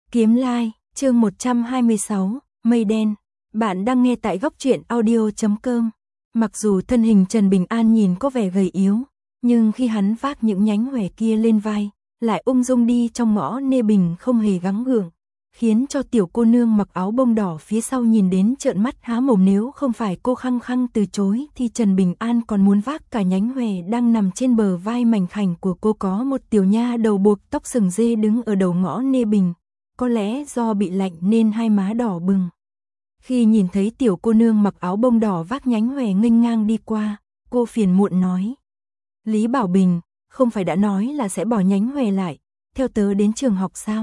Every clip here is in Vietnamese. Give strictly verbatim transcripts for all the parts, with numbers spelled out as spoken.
Kiếm Lai, chương một trăm hai mươi sáu, Mây Đen. Bạn đang nghe tại góc truyện audio chấm com. Mặc dù thân hình Trần Bình An nhìn có vẻ gầy yếu, nhưng khi hắn vác những nhánh hòe kia lên vai, lại ung dung đi trong ngõ Nê Bình không hề gắng gượng, khiến cho tiểu cô nương mặc áo bông đỏ phía sau nhìn đến trợn mắt há mồm. Nếu không phải cô khăng khăng từ chối thì Trần Bình An còn muốn vác cả nhánh hòe đang nằm trên bờ vai mảnh khảnh của cô. Có một tiểu nha đầu buộc tóc sừng dê đứng ở đầu ngõ Nê Bình, có lẽ do bị lạnh nên hai má đỏ bừng. Khi nhìn thấy tiểu cô nương mặc áo bông đỏ vác nhánh hòe nghênh ngang đi qua, cô phiền muộn nói: Lý Bảo Bình, không phải đã nói là sẽ bỏ nhánh hòe lại, theo tớ đến trường học sao?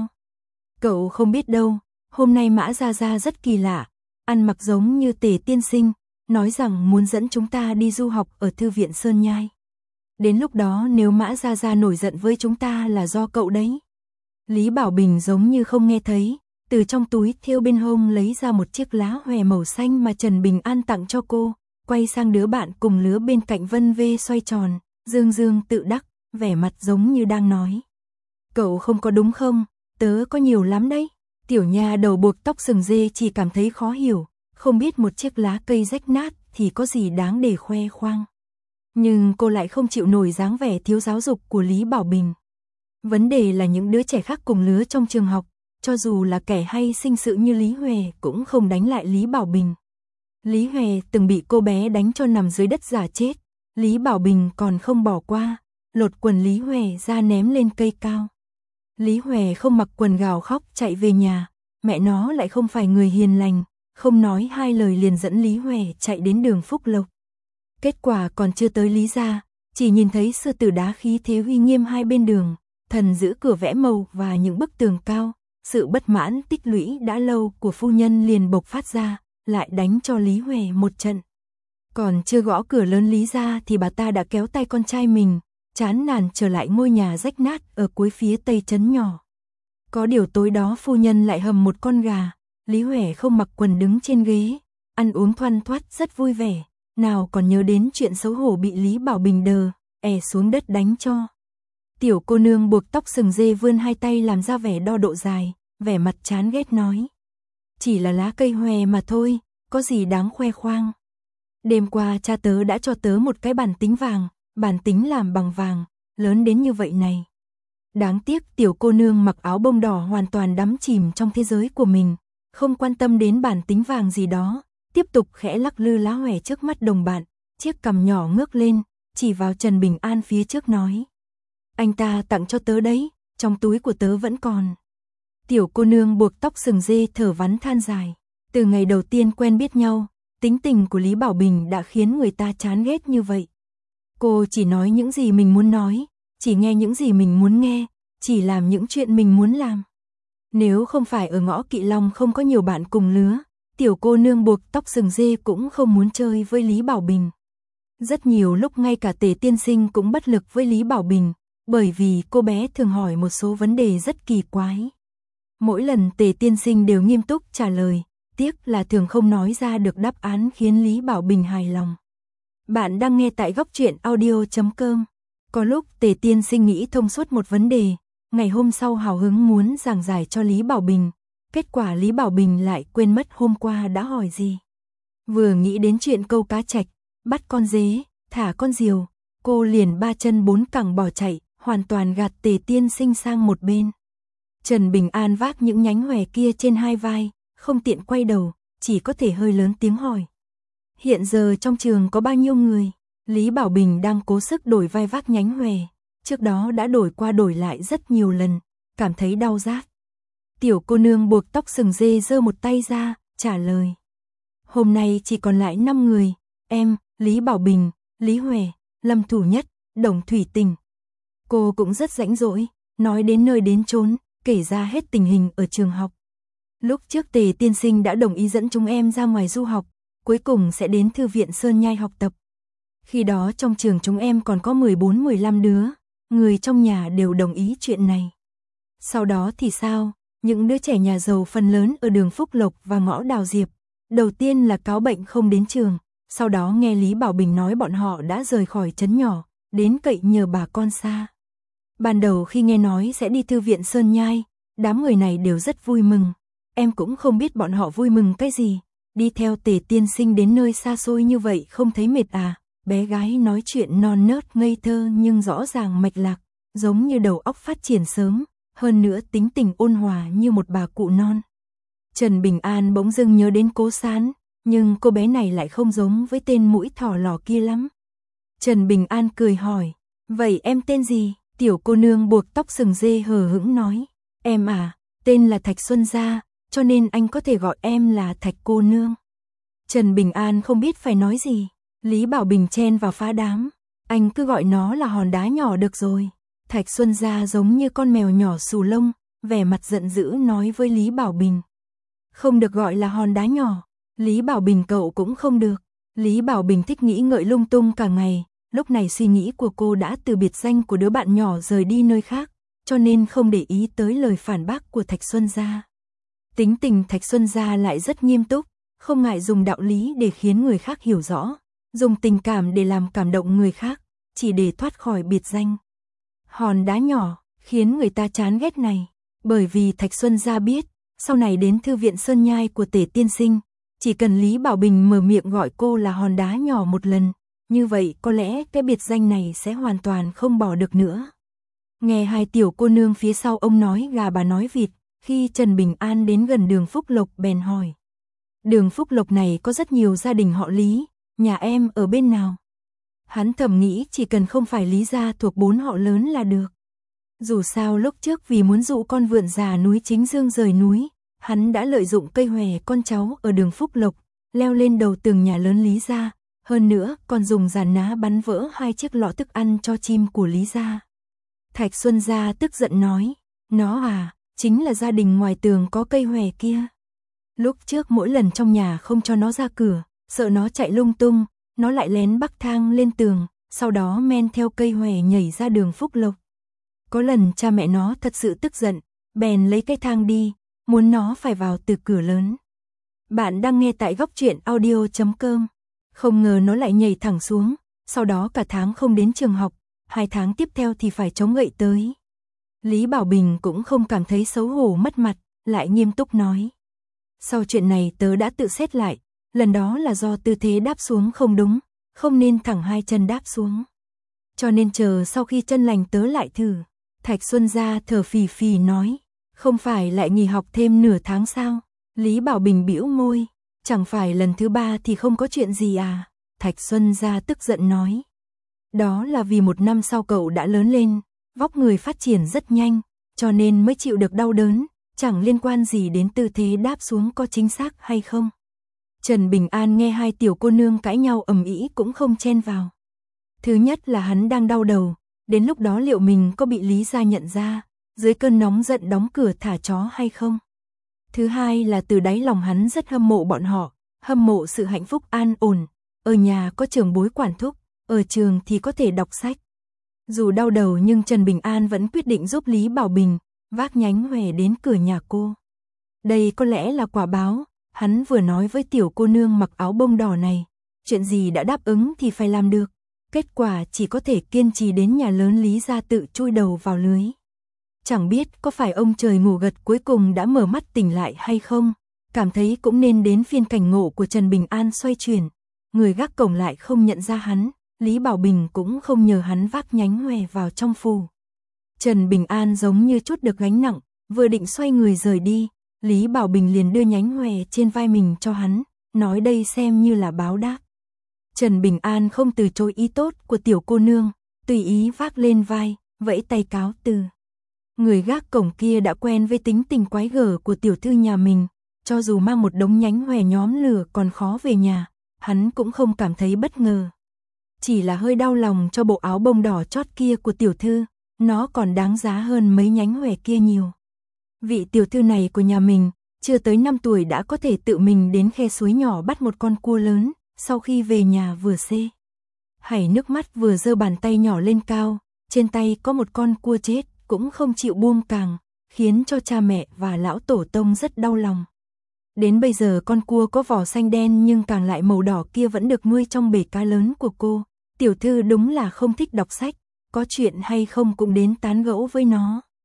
Cậu không biết đâu, hôm nay Mã Gia Gia rất kỳ lạ, ăn mặc giống như Tề tiên sinh, nói rằng muốn dẫn chúng ta đi du học ở thư viện Sơn Nhai. Đến lúc đó nếu Mã Gia Gia nổi giận với chúng ta là do cậu đấy. Lý Bảo Bình giống như không nghe thấy, từ trong túi thêu bên hông lấy ra một chiếc lá hòe màu xanh mà Trần Bình An tặng cho cô, quay sang đứa bạn cùng lứa bên cạnh vân vê xoay tròn, dương dương tự đắc, vẻ mặt giống như đang nói: Cậu không có đúng không? Tớ có nhiều lắm đấy. Tiểu nha đầu buộc tóc sừng dê chỉ cảm thấy khó hiểu, không biết một chiếc lá cây rách nát thì có gì đáng để khoe khoang. Nhưng cô lại không chịu nổi dáng vẻ thiếu giáo dục của Lý Bảo Bình. Vấn đề là những đứa trẻ khác cùng lứa trong trường học, cho dù là kẻ hay sinh sự như Lý Huệ cũng không đánh lại Lý Bảo Bình. Lý Huệ từng bị cô bé đánh cho nằm dưới đất giả chết, Lý Bảo Bình còn không bỏ qua, lột quần Lý Huệ ra ném lên cây cao. Lý Huệ không mặc quần gào khóc chạy về nhà, mẹ nó lại không phải người hiền lành, không nói hai lời liền dẫn Lý Huệ chạy đến đường Phúc Lộc. Kết quả còn chưa tới Lý gia, chỉ nhìn thấy sư tử đá khí thế uy nghiêm hai bên đường, thần giữ cửa vẽ màu và những bức tường cao, sự bất mãn tích lũy đã lâu của phu nhân liền bộc phát ra, lại đánh cho Lý Huệ một trận. Còn chưa gõ cửa lớn Lý gia thì bà ta đã kéo tay con trai mình, chán nản trở lại ngôi nhà rách nát ở cuối phía tây trấn nhỏ. Có điều tối đó phu nhân lại hầm một con gà, Lý Huệ không mặc quần đứng trên ghế, ăn uống thoăn thoắt rất vui vẻ, nào còn nhớ đến chuyện xấu hổ bị Lý Bảo Bình đờ, è xuống đất đánh cho. Tiểu cô nương buộc tóc sừng dê vươn hai tay làm ra vẻ đo độ dài, vẻ mặt chán ghét nói: Chỉ là lá cây hòe mà thôi, có gì đáng khoe khoang. Đêm qua cha tớ đã cho tớ một cái bàn tính vàng, bàn tính làm bằng vàng, lớn đến như vậy này. Đáng tiếc tiểu cô nương mặc áo bông đỏ hoàn toàn đắm chìm trong thế giới của mình, không quan tâm đến bản tính vàng gì đó, tiếp tục khẽ lắc lư lá hòe trước mắt đồng bạn, chiếc cằm nhỏ ngước lên, chỉ vào Trần Bình An phía trước nói: Anh ta tặng cho tớ đấy, trong túi của tớ vẫn còn. Tiểu cô nương buộc tóc sừng dê thở vắn than dài, từ ngày đầu tiên quen biết nhau, tính tình của Lý Bảo Bình đã khiến người ta chán ghét như vậy. Cô chỉ nói những gì mình muốn nói, chỉ nghe những gì mình muốn nghe, chỉ làm những chuyện mình muốn làm. Nếu không phải ở ngõ Kỵ Long không có nhiều bạn cùng lứa, tiểu cô nương buộc tóc sừng dê cũng không muốn chơi với Lý Bảo Bình. Rất nhiều lúc ngay cả Tề tiên sinh cũng bất lực với Lý Bảo Bình, bởi vì cô bé thường hỏi một số vấn đề rất kỳ quái. Mỗi lần Tề tiên sinh đều nghiêm túc trả lời, tiếc là thường không nói ra được đáp án khiến Lý Bảo Bình hài lòng. Bạn đang nghe tại góc truyện audio chấm com. Có lúc Tề tiên sinh nghĩ thông suốt một vấn đề, ngày hôm sau hào hứng muốn giảng giải cho Lý Bảo Bình, kết quả Lý Bảo Bình lại quên mất hôm qua đã hỏi gì. Vừa nghĩ đến chuyện câu cá trạch, bắt con dế, thả con diều, cô liền ba chân bốn cẳng bỏ chạy, hoàn toàn gạt Tề tiên sinh sang một bên. Trần Bình An vác những nhánh hòe kia trên hai vai, không tiện quay đầu, chỉ có thể hơi lớn tiếng hỏi: Hiện giờ trong trường có bao nhiêu người? Lý Bảo Bình đang cố sức đổi vai vác nhánh hòe, trước đó đã đổi qua đổi lại rất nhiều lần, cảm thấy đau rát. Tiểu cô nương buộc tóc sừng dê giơ một tay ra, trả lời: Hôm nay chỉ còn lại năm người, em, Lý Bảo Bình, Lý Huệ, Lâm Thủ Nhất, Đồng Thủy Tình. Cô cũng rất rãnh rỗi, nói đến nơi đến chốn, kể ra hết tình hình ở trường học. Lúc trước Tề tiên sinh đã đồng ý dẫn chúng em ra ngoài du học, cuối cùng sẽ đến thư viện Sơn Nhai học tập. Khi đó trong trường chúng em còn có mười bốn mười lăm đứa, người trong nhà đều đồng ý chuyện này. Sau đó thì sao? Những đứa trẻ nhà giàu phần lớn ở đường Phúc Lộc và ngõ Đào Diệp, đầu tiên là cáo bệnh không đến trường, sau đó nghe Lý Bảo Bình nói bọn họ đã rời khỏi trấn nhỏ, đến cậy nhờ bà con xa. Ban đầu khi nghe nói sẽ đi thư viện Sơn Nhai, Đám người này đều rất vui mừng. Em cũng không biết bọn họ vui mừng cái gì. Đi theo Tề tiên sinh đến nơi xa xôi như vậy không thấy mệt à? Bé gái nói chuyện non nớt ngây thơ nhưng rõ ràng mạch lạc, giống như đầu óc phát triển sớm, hơn nữa tính tình ôn hòa như một bà cụ non. Trần Bình An bỗng dưng nhớ đến Cố Sán, nhưng cô bé này lại không giống với tên mũi thỏ lò kia lắm. Trần Bình An cười hỏi, vậy em tên gì? Tiểu cô nương buộc tóc sừng dê hờ hững nói, em à, tên là Thạch Xuân Gia, cho nên anh có thể gọi em là Thạch cô nương. Trần Bình An không biết phải nói gì. Lý Bảo Bình chen vào phá đám, anh cứ gọi nó là hòn đá nhỏ được rồi. Thạch Xuân Gia giống như con mèo nhỏ xù lông, vẻ mặt giận dữ nói với Lý Bảo Bình. Không được gọi là hòn đá nhỏ. Lý Bảo Bình cậu cũng không được. Lý Bảo Bình thích nghĩ ngợi lung tung cả ngày, lúc này suy nghĩ của cô đã từ biệt danh của đứa bạn nhỏ rời đi nơi khác, cho nên không để ý tới lời phản bác của Thạch Xuân Gia. Tính tình Thạch Xuân Gia lại rất nghiêm túc, không ngại dùng đạo lý để khiến người khác hiểu rõ, dùng tình cảm để làm cảm động người khác, chỉ để thoát khỏi biệt danh hòn đá nhỏ, khiến người ta chán ghét này. Bởi vì Thạch Xuân Gia biết, sau này đến thư viện Sơn Nhai của Tề tiên sinh, chỉ cần Lý Bảo Bình mở miệng gọi cô là hòn đá nhỏ một lần, như vậy có lẽ cái biệt danh này sẽ hoàn toàn không bỏ được nữa. Nghe hai tiểu cô nương phía sau ông nói gà bà nói vịt, khi Trần Bình An đến gần đường Phúc Lộc bèn hỏi. Đường Phúc Lộc này có rất nhiều gia đình họ Lý, nhà em ở bên nào? Hắn thầm nghĩ chỉ cần không phải Lý gia thuộc bốn họ lớn là được. Dù sao lúc trước vì muốn dụ con vượn già núi Chính Dương rời núi, hắn đã lợi dụng cây hòe con cháu ở đường Phúc Lộc, leo lên đầu tường nhà lớn Lý gia, hơn nữa còn dùng giàn ná bắn vỡ hai chiếc lọ thức ăn cho chim của Lý gia. Thạch Xuân Gia tức giận nói, nó à, chính là gia đình ngoài tường có cây hòe kia. Lúc trước mỗi lần trong nhà không cho nó ra cửa, sợ nó chạy lung tung, nó lại lén bắc thang lên tường, sau đó men theo cây hòe nhảy ra đường Phúc Lộc. Có lần cha mẹ nó thật sự tức giận, bèn lấy cây thang đi, muốn nó phải vào từ cửa lớn. Bạn đang nghe tại góc truyện audio chấm com. Không ngờ nó lại nhảy thẳng xuống, sau đó cả tháng không đến trường học, hai tháng tiếp theo thì phải chống gậy tới. Lý Bảo Bình cũng không cảm thấy xấu hổ mất mặt, lại nghiêm túc nói. Sau chuyện này tớ đã tự xét lại, lần đó là do tư thế đáp xuống không đúng, không nên thẳng hai chân đáp xuống. Cho nên chờ sau khi chân lành tớ lại thử. Thạch Xuân Gia thở phì phì nói, không phải lại nghỉ học thêm nửa tháng sao? Lý Bảo Bình bĩu môi, chẳng phải lần thứ ba thì không có chuyện gì à? Thạch Xuân Gia tức giận nói. Đó là vì một năm sau cậu đã lớn lên, vóc người phát triển rất nhanh, cho nên mới chịu được đau đớn, chẳng liên quan gì đến tư thế đáp xuống có chính xác hay không. Trần Bình An nghe hai tiểu cô nương cãi nhau ầm ĩ cũng không chen vào. Thứ nhất là hắn đang đau đầu, đến lúc đó liệu mình có bị Lý gia nhận ra, dưới cơn nóng giận đóng cửa thả chó hay không. Thứ hai là từ đáy lòng hắn rất hâm mộ bọn họ, hâm mộ sự hạnh phúc an ổn, ở nhà có trưởng bối quản thúc, ở trường thì có thể đọc sách. Dù đau đầu nhưng Trần Bình An vẫn quyết định giúp Lý Bảo Bình, vác nhánh hòe đến cửa nhà cô. Đây có lẽ là quả báo, hắn vừa nói với tiểu cô nương mặc áo bông đỏ này, chuyện gì đã đáp ứng thì phải làm được. Kết quả chỉ có thể kiên trì đến nhà lớn Lý gia tự chui đầu vào lưới. Chẳng biết có phải ông trời ngủ gật cuối cùng đã mở mắt tỉnh lại hay không, cảm thấy cũng nên đến phiên cảnh ngộ của Trần Bình An xoay chuyển. Người gác cổng lại không nhận ra hắn, Lý Bảo Bình cũng không nhờ hắn vác nhánh hòe vào trong phủ. Trần Bình An giống như chút được gánh nặng, vừa định xoay người rời đi, Lý Bảo Bình liền đưa nhánh hòe trên vai mình cho hắn, nói đây xem như là báo đáp. Trần Bình An không từ chối ý tốt của tiểu cô nương, tùy ý vác lên vai, vẫy tay cáo từ. Người gác cổng kia đã quen với tính tình quái gở của tiểu thư nhà mình, cho dù mang một đống nhánh hòe nhóm lửa còn khó về nhà, hắn cũng không cảm thấy bất ngờ. Chỉ là hơi đau lòng cho bộ áo bông đỏ chót kia của tiểu thư, nó còn đáng giá hơn mấy nhánh hòe kia nhiều. Vị tiểu thư này của nhà mình, chưa tới năm tuổi đã có thể tự mình đến khe suối nhỏ bắt một con cua lớn, sau khi về nhà vừa xê hảy nước mắt vừa giơ bàn tay nhỏ lên cao, trên tay có một con cua chết, cũng không chịu buông càng, khiến cho cha mẹ và lão tổ tông rất đau lòng. Đến bây giờ con cua có vỏ xanh đen nhưng càng lại màu đỏ kia vẫn được nuôi trong bể cá lớn của cô. Tiểu thư đúng là không thích đọc sách, có chuyện hay không cũng đến tán gẫu với nó.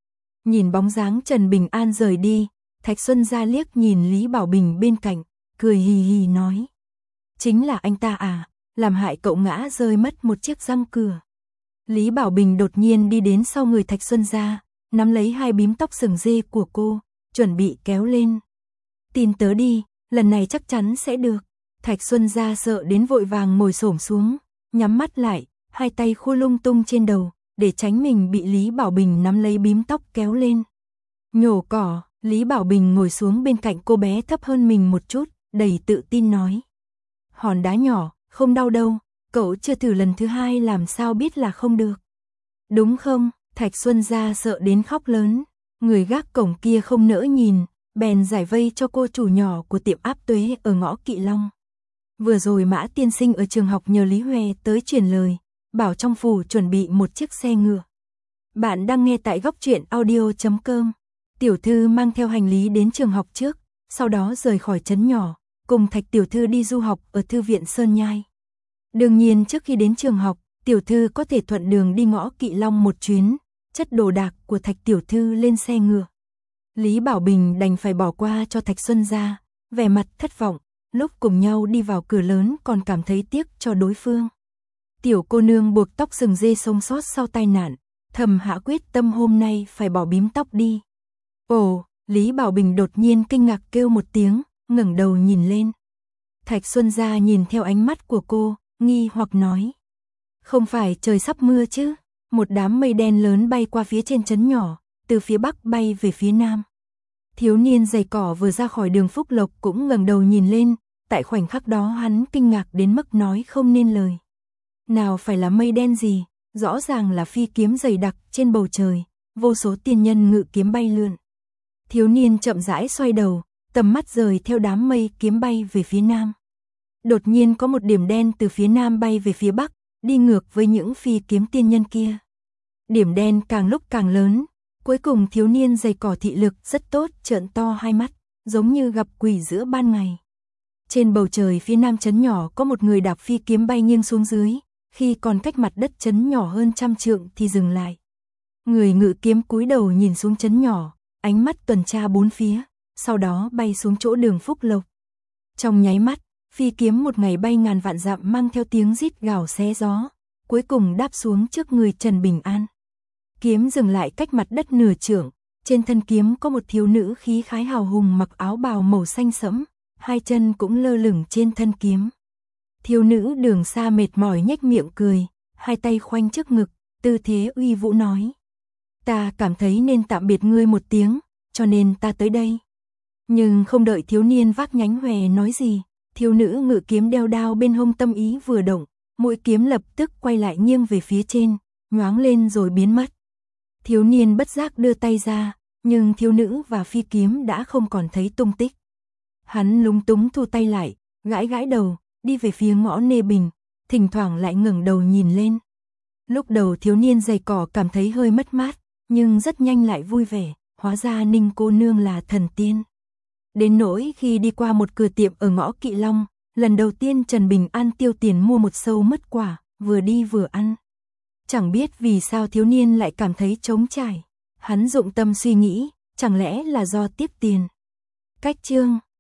Nhìn bóng dáng Trần Bình An rời đi, Thạch Xuân Gia liếc nhìn Lý Bảo Bình bên cạnh, cười hì hì nói. Chính là anh ta à, làm hại cậu ngã rơi mất một chiếc răng cửa. Lý Bảo Bình đột nhiên đi đến sau người Thạch Xuân Gia, nắm lấy hai bím tóc sừng dê của cô, chuẩn bị kéo lên. Tin tớ đi, lần này chắc chắn sẽ được. Thạch Xuân Gia sợ đến vội vàng ngồi xổm xuống, nhắm mắt lại, hai tay khu lung tung trên đầu, để tránh mình bị Lý Bảo Bình nắm lấy bím tóc kéo lên. Nhổ cỏ, Lý Bảo Bình ngồi xuống bên cạnh cô bé thấp hơn mình một chút, đầy tự tin nói. Hòn đá nhỏ, không đau đâu, cậu chưa thử lần thứ hai làm sao biết là không được. Đúng không? Thạch Xuân Gia sợ đến khóc lớn, người gác cổng kia không nỡ nhìn, bèn giải vây cho cô chủ nhỏ của tiệm áp tuế ở ngõ Kỵ Long. Vừa rồi Mã tiên sinh ở trường học nhờ Lý Huệ tới truyền lời, bảo trong phủ chuẩn bị một chiếc xe ngựa. Bạn đang nghe tại góc truyện audio chấm com. Tiểu thư mang theo hành lý đến trường học trước, sau đó rời khỏi trấn nhỏ, cùng Thạch tiểu thư đi du học ở thư viện Sơn Nhai. Đương nhiên trước khi đến trường học, tiểu thư có thể thuận đường đi ngõ Kỵ Long một chuyến, chất đồ đạc của Thạch tiểu thư lên xe ngựa. Lý Bảo Bình đành phải bỏ qua cho Thạch Xuân Gia, vẻ mặt thất vọng, lúc cùng nhau đi vào cửa lớn còn cảm thấy tiếc cho đối phương. Tiểu cô nương buộc tóc sừng dê sống sót sau tai nạn, thầm hạ quyết tâm hôm nay phải bỏ bím tóc đi. Ồ, Lý Bảo Bình đột nhiên kinh ngạc kêu một tiếng, ngẩng đầu nhìn lên. Thạch Xuân Gia nhìn theo ánh mắt của cô, nghi hoặc nói. Không phải trời sắp mưa chứ? Một đám mây đen lớn bay qua phía trên trấn nhỏ, từ phía bắc bay về phía nam. Thiếu niên giày cỏ vừa ra khỏi đường Phúc Lộc cũng ngẩng đầu nhìn lên, tại khoảnh khắc đó hắn kinh ngạc đến mức nói không nên lời. Nào phải là mây đen gì, rõ ràng là phi kiếm dày đặc trên bầu trời, vô số tiên nhân ngự kiếm bay lượn. Thiếu niên chậm rãi xoay đầu, tầm mắt rời theo đám mây kiếm bay về phía nam. Đột nhiên có một điểm đen từ phía nam bay về phía bắc, đi ngược với những phi kiếm tiên nhân kia. Điểm đen càng lúc càng lớn, cuối cùng thiếu niên giày cỏ thị lực rất tốt, trợn to hai mắt, giống như gặp quỷ giữa ban ngày. Trên bầu trời phía nam trấn nhỏ có một người đạp phi kiếm bay nghiêng xuống dưới, khi còn cách mặt đất trấn nhỏ hơn trăm trượng thì dừng lại. Người ngự kiếm cúi đầu nhìn xuống trấn nhỏ, ánh mắt tuần tra bốn phía, sau đó bay xuống chỗ đường Phúc Lộc. Trong nháy mắt, phi kiếm một ngày bay ngàn vạn dặm mang theo tiếng rít gào xé gió, cuối cùng đáp xuống trước người Trần Bình An. Kiếm dừng lại cách mặt đất nửa trượng, trên thân kiếm có một thiếu nữ khí khái hào hùng mặc áo bào màu xanh sẫm, hai chân cũng lơ lửng trên thân kiếm. Thiếu nữ Đường Sa mệt mỏi nhếch miệng cười, hai tay khoanh trước ngực, tư thế uy vũ nói. Ta cảm thấy nên tạm biệt ngươi một tiếng, cho nên ta tới đây. Nhưng không đợi thiếu niên vác nhánh hòe nói gì, thiếu nữ ngự kiếm đeo đao bên hông tâm ý vừa động, mũi kiếm lập tức quay lại nghiêng về phía trên, nhoáng lên rồi biến mất. Thiếu niên bất giác đưa tay ra, nhưng thiếu nữ và phi kiếm đã không còn thấy tung tích. Hắn lúng túng thu tay lại, gãi gãi đầu, đi về phía ngõ Nê Bình, thỉnh thoảng lại ngẩng đầu nhìn lên. Lúc đầu thiếu niên giày cỏ cảm thấy hơi mất mát, nhưng rất nhanh lại vui vẻ, hóa ra Ninh cô nương là thần tiên. Đến nỗi khi đi qua một cửa tiệm ở ngõ Kỵ Long, lần đầu tiên Trần Bình An tiêu tiền mua một sâu mứt quả, vừa đi vừa ăn. Chẳng biết vì sao thiếu niên lại cảm thấy trống trải. Hắn dụng tâm suy nghĩ, chẳng lẽ là do tiếc tiền. Cách chương